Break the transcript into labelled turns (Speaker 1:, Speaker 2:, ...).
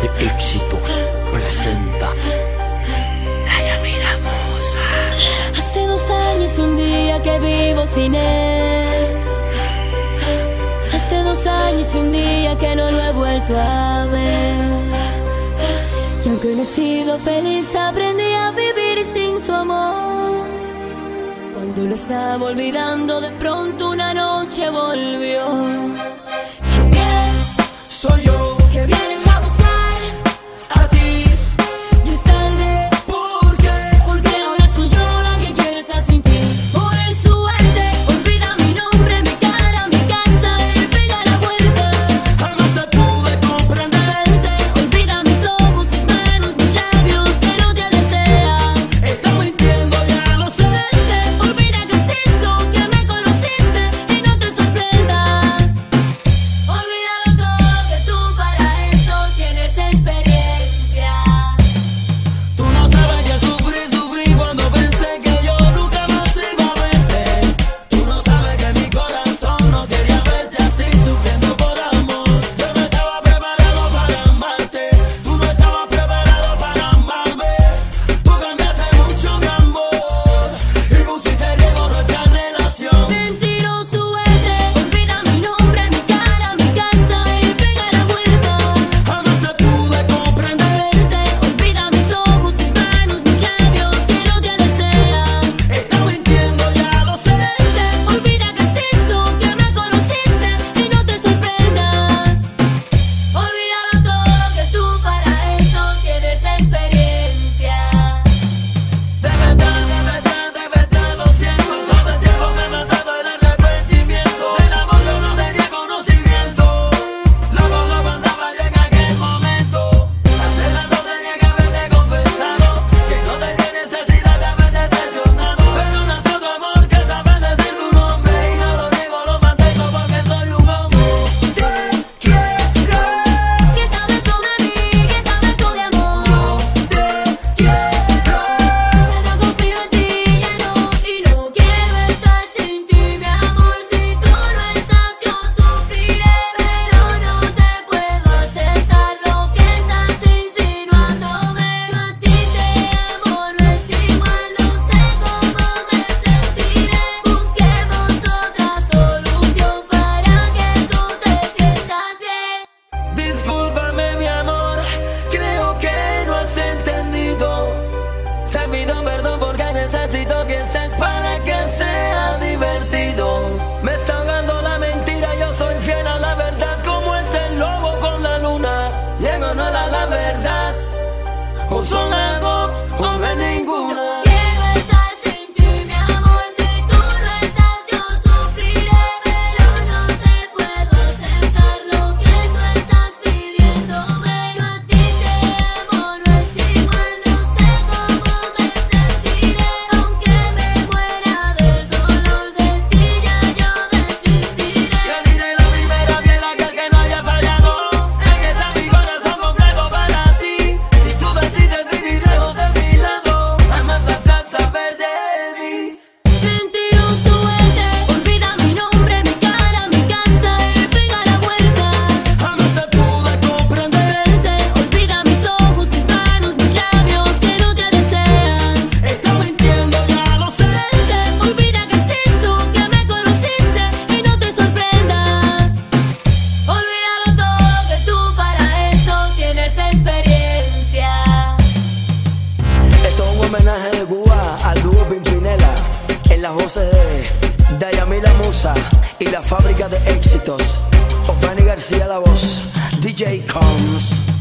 Speaker 1: de éxitos presenta Dayamila Musa.
Speaker 2: Hace 2 años un día que vivo sin él. Hace 2 años un día que no lo he vuelto a ver. Y aunque no he sido feliz, aprendí a vivir sin su amor. Cuando lo estaba olvidando, de pronto una noche volvió. ¿Quién es?
Speaker 1: Soy yo,
Speaker 2: Que vienes a buscar
Speaker 1: a ti.
Speaker 2: y es tarde.
Speaker 1: ¿Por qué?
Speaker 2: Porque ahora soy yo la que quiere estar sin ti. Por el suerte, olvida mi nombre, mi cara, mi casa y pega la vuelta.
Speaker 1: Jamás te pude comprender.
Speaker 2: Olvida mis ojos, tus manos, mis labios que no te desean.
Speaker 1: Estás mintiendo, ya lo sé.
Speaker 2: Olvida que existo, que me conociste y no te sorprendas. Olvídalo todo, que tú para esto tienes experiencia.
Speaker 1: Tú no sabes que sufrí cuando pensé que yo nunca más iba a verte. Tú no sabes que mi corazón no quería verte así, sufriendo por amor. Yo no estaba preparado para amarte. Tú no estabas preparado para amarme. Tú cambiaste mucho mi amor y pusiste en riesgo nuestra relación.
Speaker 2: Mentiroso eres, olvida mi nombre, mi cara, mi casa y pega la vuelta.
Speaker 1: Jamás te pude comprender.
Speaker 2: Olvida mis ojos, tus manos, mis labios que no te desean.
Speaker 1: Estás mintiendo, ya lo sé.
Speaker 2: Olvida que existo, que me conociste y no te sorprendas. Olvídalo todo, que tú para esto tienes experiencia.
Speaker 1: De verdad, lo siento. Todo el tiempo me he matado el arrepentimiento. Del amor yo no tenía conocimiento. Loco andaba yo en aquel momento. Hace rato tenía que haberte confesado que no tenía necesidad de haberte traicionado. Pero nació tu amor que sabe decir tu nombre. Y no lo niego, lo mantengo porque soy un hombre. Te quiero,
Speaker 2: ¿Qué sabes sobre mí? ¿Qué sabes sobre amor?
Speaker 1: te quiero.
Speaker 2: Ya no confío en ti, ya no. Y no quiero estar sin ti, mi amor. Si tú no estás, yo sufriré. Pero no te puedo aceptar lo que estás insinuándome. Yo a ti te amo, no es igual, no sé cómo me sentiré. Busquemos otra solución para que tú te sientas bien.
Speaker 1: Discúlpame, mi amor, creo que no has entendido. Te pido perdón porque necesito que estés para que sea divertido. Me está ahogando la mentira, yo soy fiel a la verdad, como es el lobo con la luna. Llego no a la verdad, o son las dos o no es ninguna.
Speaker 2: Quiero estar sin ti, mi amor. Si tú no estás, yo sufriré. Pero no te puedo aceptar lo que tú estás pidiéndome. Yo a ti te amo, no es igual, no sé cómo me sentiré. Aunque me muera del dolor de ti, ya yo desistiré.
Speaker 1: Yo diré la primera fiel aquel que no haya fallado. En que está mi corazón completo para ti. Si tú decides vivir lejos de mi lado, jamás vas a saber de mí.
Speaker 2: Mentiroso eres, olvida mi nombre, mi cara, mi casa y pega la vuelta.
Speaker 1: Jamás te pude comprender.
Speaker 2: Olvida mis ojos, tus manos, mis labios que no te desean.
Speaker 1: Estás mintiendo, ya lo sé.
Speaker 2: Olvida que existo, que me conociste y no te sorprendas. Olvídalo todo, que tú para esto tienes experiencia.
Speaker 3: Esto es un homenaje de Cuba al dúo Pimpinela, en las voces de Dayamila Musa y la fábrica de éxitos. Osmani García la voz, DJ Combs.